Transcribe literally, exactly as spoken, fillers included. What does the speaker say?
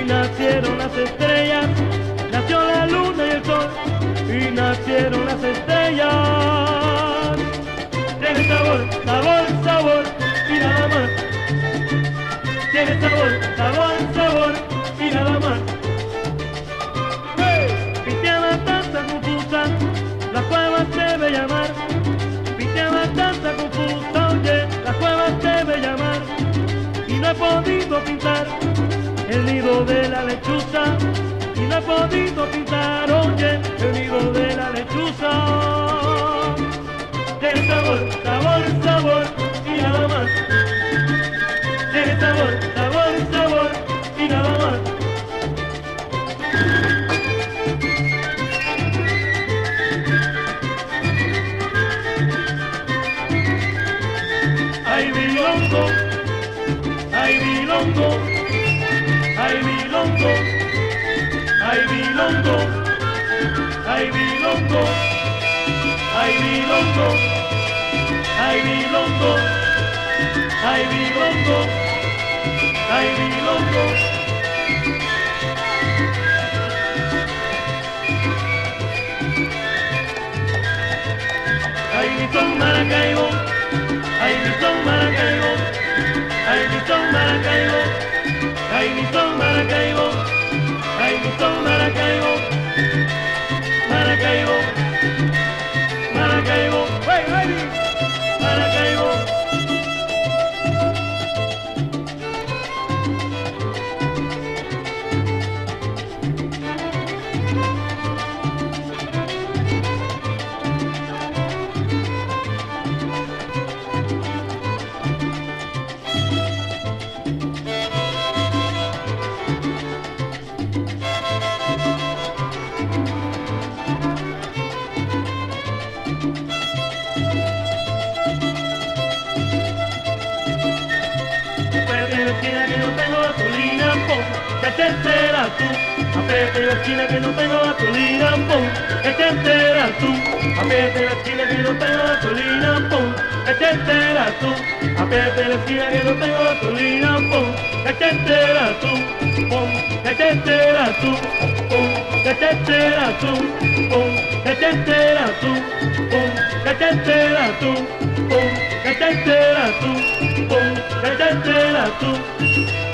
nacieron las estrellas, nació la luna y el sol, y nacieron las estrellas. Tiene sabor, sabor, sabor, y nada más. Tiene sabor, sabor, sabor, y nada más. ¡Hey! Viste a la danza confusa, la cueva debe llamar. Viste a la danza confusa, oye, la cueva debe llamar. Y no he podido pintar el nido de la lechuza, y no he podido pintar, oye, el nido de la lechuza. Tiene sabor, sabor, sabor, y nada más. Tiene sabor, sabor, sabor, y nada más. Ay, bilongo, ay, bilongo, ay, bilongo, ay, bilongo, ay, bilongo, ay, bilongo, ay, bilongo, ay, bilongo, ay, bilongo. Ay, mi son Maracaibo, ay, mi son Maracaibo, ay, mi son Maracaibo, ay, mi son Maracaibo, ay, mi son Maracaibo, Maracaibo, Maracaibo, hey, hey, Maracaibo. Que no tengo gasolina, pon, que te enteras tú. Apriete la esquina que no tengo gasolina, pon, que te enteras tú. Apriete la esquina que no tengo gasolina, pon, que te enteras tú. Apriete la esquina que no tengo gasolina, pon, que te enteras tú. Pon, que te enteras tú. Pon, que te enteras tú. Pon, que te enteras tú. Pon, que te enteras tú. Pon, que te enteras tú. Pon, que te enteras tú.